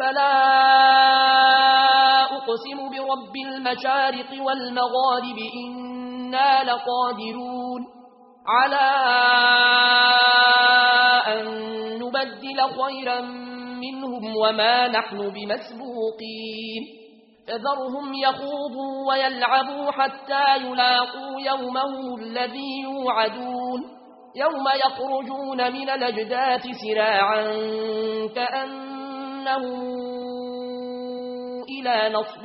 فلا أقسم برب المشارق والمغارب إنا لقادرون على أن نبدل خيرا منهم وما نحن بمسبوقين فذرهم يخوضوا ويلعبوا حتى يلاقوا يومهم الذي يوعدون يوم يخرجون من الأجداث سراعا كأنهم إلى نصب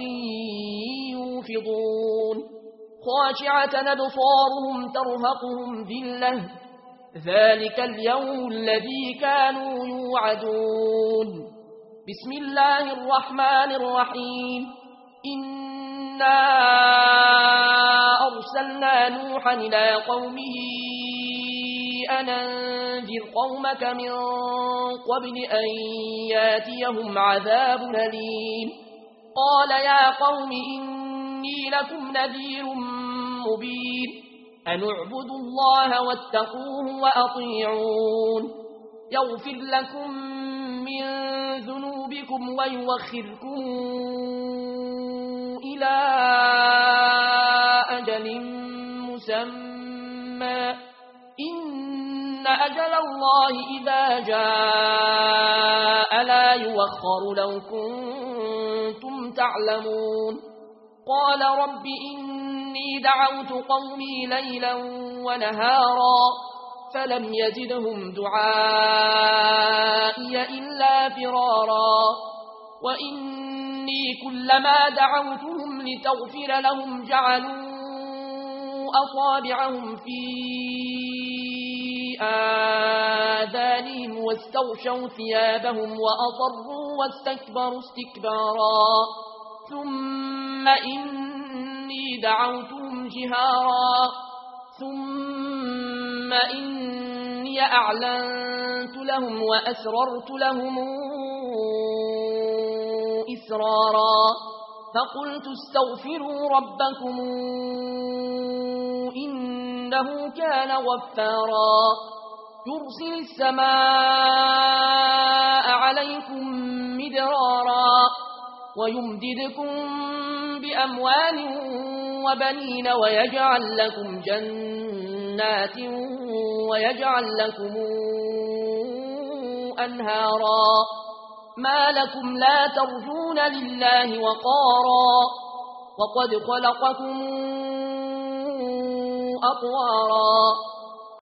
يوفضون خاشعة أبصارهم ترهقهم ذلة ذلك اليوم الذي كانوا يوعدون بسم الله الرحمن الرحيم إنا أرسلنا نوحا إلى قومه أن أنذر قومك من قبل أن ياتيهم عذاب أليم قال يا قوم إني لكم نذير مبين أن اعبدوا الله واتقوه وأطيعون يغفر لكم من ذنوبكم ويوخركم إلى أجل مسمى إن أجل الله إذا جاء لا يوخر لو كنتم تعلمون قال رب إني دعوت قومي ليلا ونهارا فلم يزدهم دعائي إلا فرارا وإني كلما دعوتهم لتغفر لهم جعلوا أصابعهم في آذانهم واستغشوا ثيابهم وأصروا واستكبروا استكبارا ثم إني دعوتهم جهارا ثم إني أعلنت لهم وأسررت لهم إسرارا فقلت استغفروا ربكم إنه كان غفارا يرسل السماء عليكم مدرارا ويمددكم بأموال وبنين ويجعل لكم جنات ويجعل لكم أنهارا ما لكم لا ترجون لله وقارا وقد خلقكم أطوارا